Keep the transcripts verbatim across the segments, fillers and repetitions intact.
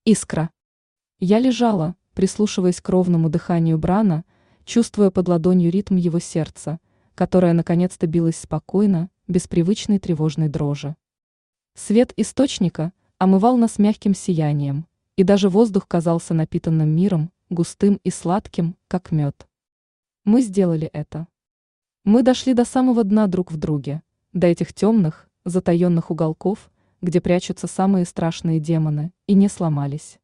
Искра. Я лежала, прислушиваясь к ровному дыханию Брана, чувствуя под ладонью ритм его сердца, которое наконец-то билось спокойно, без привычной тревожной дрожи. Свет источника омывал нас мягким сиянием, и даже воздух казался напитанным миром, густым и сладким, как мед. Мы сделали это. Мы дошли до самого дна друг в друге, до этих темных, затаенных уголков, где прячутся самые страшные демоны, и не сломались.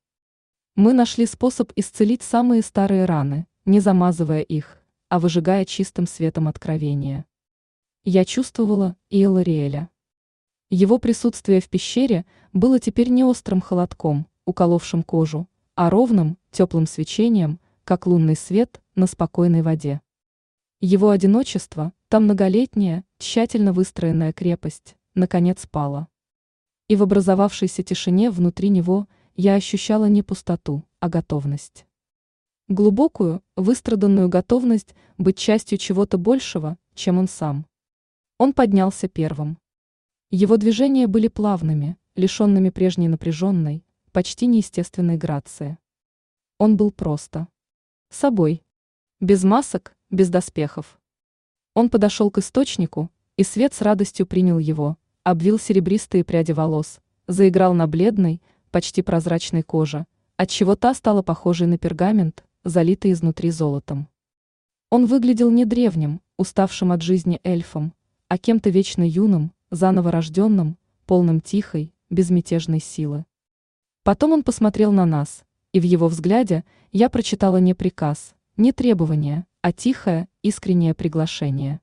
Мы нашли способ исцелить самые старые раны, не замазывая их, а выжигая чистым светом откровения. Я чувствовала и Элариэля. Его присутствие в пещере было теперь не острым холодком, уколовшим кожу, а ровным, теплым свечением, как лунный свет на спокойной воде. Его одиночество, та многолетняя, тщательно выстроенная крепость, наконец пала. И в образовавшейся тишине внутри него я ощущала не пустоту, а готовность. Глубокую, выстраданную готовность быть частью чего-то большего, чем он сам. Он поднялся первым. Его движения были плавными, лишенными прежней напряженной, почти неестественной грации. Он был просто собой. Без масок, без доспехов. Он подошел к источнику, и свет с радостью принял его, обвил серебристые пряди волос, заиграл на бледной, почти прозрачной коже, отчего та стала похожей на пергамент, залитый изнутри золотом. Он выглядел не древним, уставшим от жизни эльфом, а кем-то вечно юным, заново рожденным, полным тихой, безмятежной силы. Потом он посмотрел на нас, и в его взгляде я прочитала не приказ, не требование, а тихое, искреннее приглашение.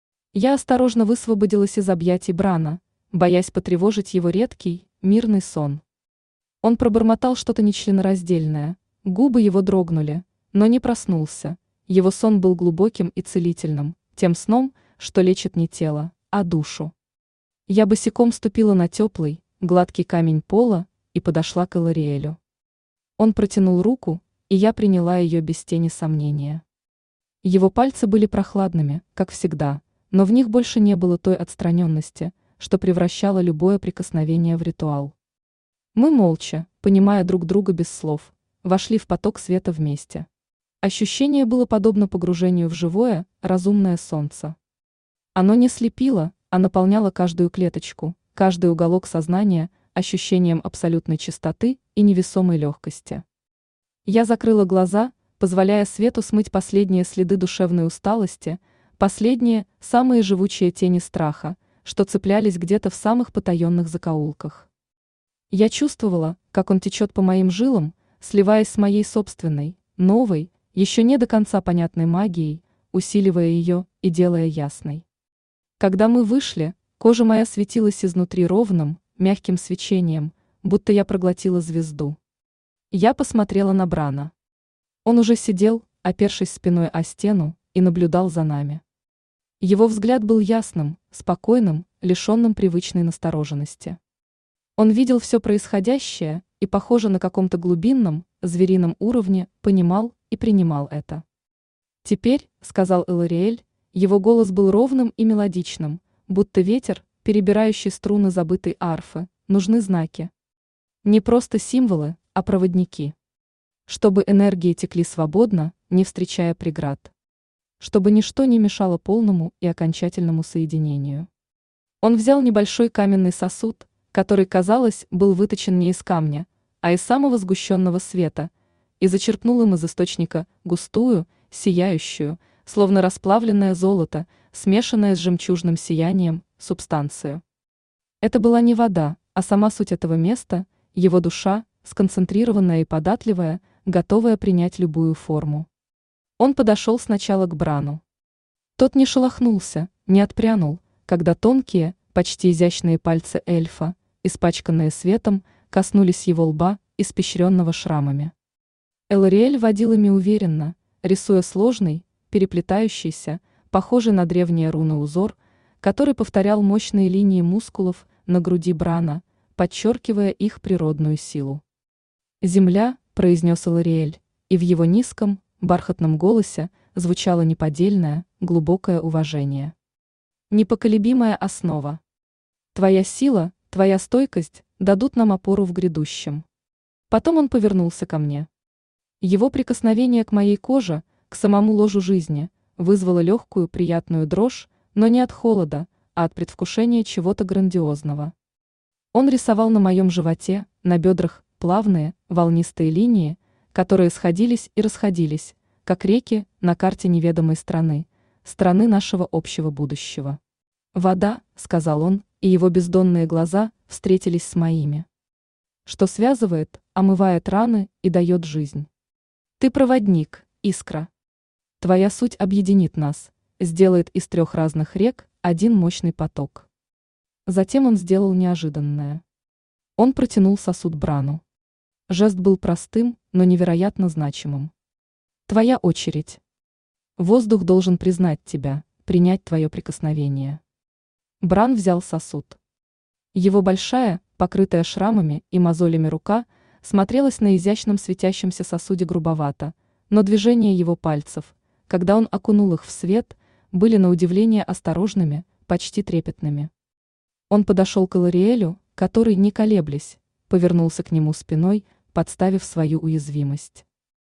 Я осторожно высвободилась из объятий Брана, боясь потревожить его редкий, мирный сон. Он пробормотал что-то нечленораздельное, губы его дрогнули, но не проснулся. Его сон был глубоким и целительным, тем сном, что лечит не тело, а душу. Я босиком ступила на теплый, гладкий камень пола и подошла к Элариэлю. Он протянул руку, и я приняла ее без тени сомнения. Его пальцы были прохладными, как всегда, но в них больше не было той отстраненности, что превращало любое прикосновение в ритуал. Мы молча, понимая друг друга без слов, вошли в поток света вместе. Ощущение было подобно погружению в живое, разумное солнце. Оно не слепило, а наполняло каждую клеточку, каждый уголок сознания ощущением абсолютной чистоты и невесомой легкости. Я закрыла глаза, позволяя свету смыть последние следы душевной усталости, последние, самые живучие тени страха, что цеплялись где-то в самых потаенных закоулках. Я чувствовала, как он течет по моим жилам, сливаясь с моей собственной, новой, еще не до конца понятной магией, усиливая ее и делая ясной. Когда мы вышли, кожа моя светилась изнутри ровным, мягким свечением, будто я проглотила звезду. Я посмотрела на Брана. Он уже сидел, опершись спиной о стену, и наблюдал за нами. Его взгляд был ясным, спокойным, лишенным привычной настороженности. Он видел все происходящее и, похоже, на каком-то глубинном, зверином уровне, понимал и принимал это. «Теперь», — сказал Элариэль, его голос был ровным и мелодичным, будто ветер, перебирающий струны забытой арфы, нужны знаки. Не просто символы, а проводники. Чтобы энергии текли свободно, не встречая преград. Чтобы ничто не мешало полному и окончательному соединению. Он взял небольшой каменный сосуд, который, казалось, был выточен не из камня, а из самого сгущенного света, и зачерпнул им из источника густую, сияющую, словно расплавленное золото, смешанное с жемчужным сиянием, субстанцию. Это была не вода, а сама суть этого места, его душа, сконцентрированная и податливая, готовая принять любую форму. Он подошел сначала к Брану. Тот не шелохнулся, не отпрянул, когда тонкие, почти изящные пальцы эльфа, испачканные светом, коснулись его лба, испещренного шрамами. Элариэль водил ими уверенно, рисуя сложный, переплетающийся, похожий на древние руны узор, который повторял мощные линии мускулов на груди Брана, подчеркивая их природную силу. «Земля», — произнес Элариэль, и в его низком, бархатном голосе звучало неподдельное, глубокое уважение. «Непоколебимая основа. Твоя сила, твоя стойкость дадут нам опору в грядущем. Потом он повернулся ко мне. Его прикосновение к моей коже, к самому ложу жизни, вызвало легкую приятную дрожь, но не от холода, а от предвкушения чего-то грандиозного. Он рисовал на моем животе, на бедрах, плавные, волнистые линии, которые сходились и расходились, как реки на карте неведомой страны, страны нашего общего будущего. «Вода», — сказал он, и его бездонные глаза встретились с моими. «Что связывает, омывает раны и дает жизнь. Ты проводник, искра. Твоя суть объединит нас, сделает из трех разных рек один мощный поток». Затем он сделал неожиданное. Он протянул сосуд Брану. Жест был простым, но невероятно значимым. «Твоя очередь. Воздух должен признать тебя, принять твое прикосновение». Бран взял сосуд. Его большая, покрытая шрамами и мозолями рука смотрелась на изящном светящемся сосуде грубовато, но движения его пальцев, когда он окунул их в свет, были на удивление осторожными, почти трепетными. Он подошел к Элариэлю, который, не колеблясь, повернулся к нему спиной, подставив свою уязвимость.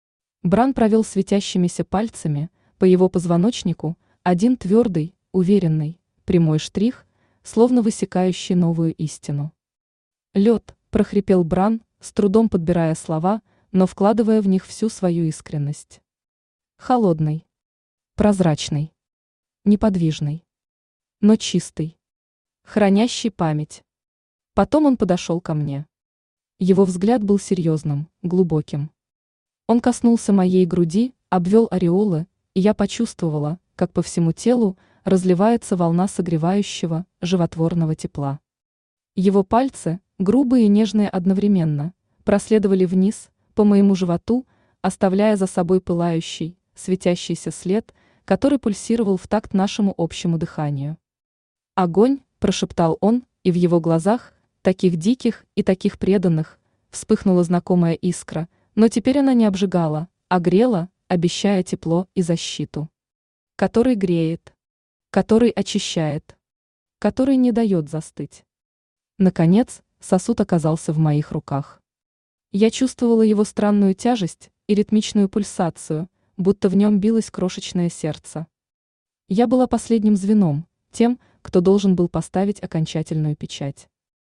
Бран провел светящимися пальцами по его позвоночнику, один твердый, уверенный, прямой штрих, словно высекающий новую истину. «Лед», — прохрипел Бран, с трудом подбирая слова, но вкладывая в них всю свою искренность. «Холодный, прозрачный, неподвижный, но чистый, хранящий память». Потом он подошел ко мне. Его взгляд был серьезным, глубоким. Он коснулся моей груди, обвел ореолы, и я почувствовала, как по всему телу разливается волна согревающего, животворного тепла. Его пальцы, грубые и нежные одновременно, проследовали вниз, по моему животу, оставляя за собой пылающий, светящийся след, который пульсировал в такт нашему общему дыханию. «Огонь», – прошептал он, и в его глазах, таких диких и таких преданных, вспыхнула знакомая искра, но теперь она не обжигала, а грела, обещая тепло и защиту. «Который греет, который очищает, который не дает застыть». Наконец, сосуд оказался в моих руках. Я чувствовала его странную тяжесть и ритмичную пульсацию, будто в нем билось крошечное сердце. Я была последним звеном, тем, кто должен был поставить окончательную печать.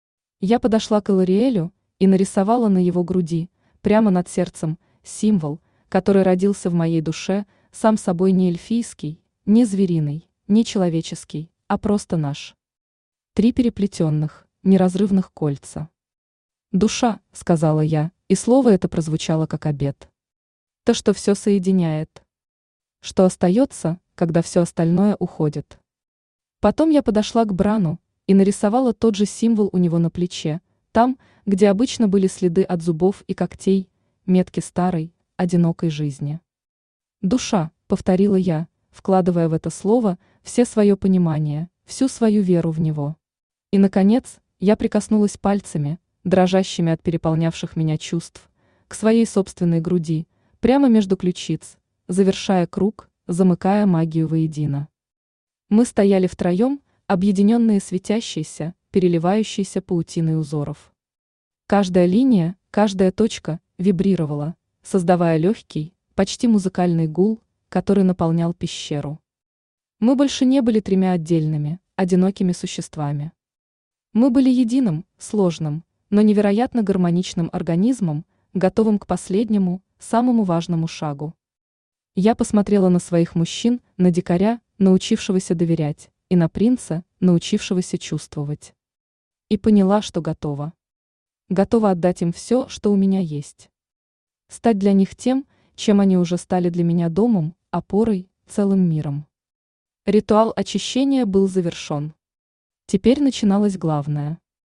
Я подошла к Элариэлю и нарисовала на его груди, прямо над сердцем, символ, который родился в моей душе, сам собой не эльфийский, не звериный, не человеческий, а просто наш. Три переплетенных, неразрывных кольца. «Душа», — сказала я, и слово это прозвучало как обет. То, что все соединяет. Что остается, когда все остальное уходит. Потом я подошла к Брану и нарисовала тот же символ у него на плече, там, где обычно были следы от зубов и когтей, метки старой, одинокой жизни. «Душа», — повторила я, вкладывая в это слово все свое понимание, всю свою веру в него. И, наконец, я прикоснулась пальцами, дрожащими от переполнявших меня чувств, к своей собственной груди, прямо между ключиц, завершая круг, замыкая магию воедино. Мы стояли втроем, объединенные светящейся, переливающейся паутиной узоров. Каждая линия, каждая точка вибрировала, создавая легкий, почти музыкальный гул, который наполнял пещеру. Мы больше не были тремя отдельными, одинокими существами. Мы были единым, сложным, но невероятно гармоничным организмом, готовым к последнему, самому важному шагу. Я посмотрела на своих мужчин, на дикаря, научившегося доверять, и на принца, научившегося чувствовать. И поняла, что готова. Готова отдать им все, что у меня есть. Стать для них тем, чем они уже стали для меня домом, опорой, целым миром. Ритуал очищения был завершен. Теперь начиналось главное.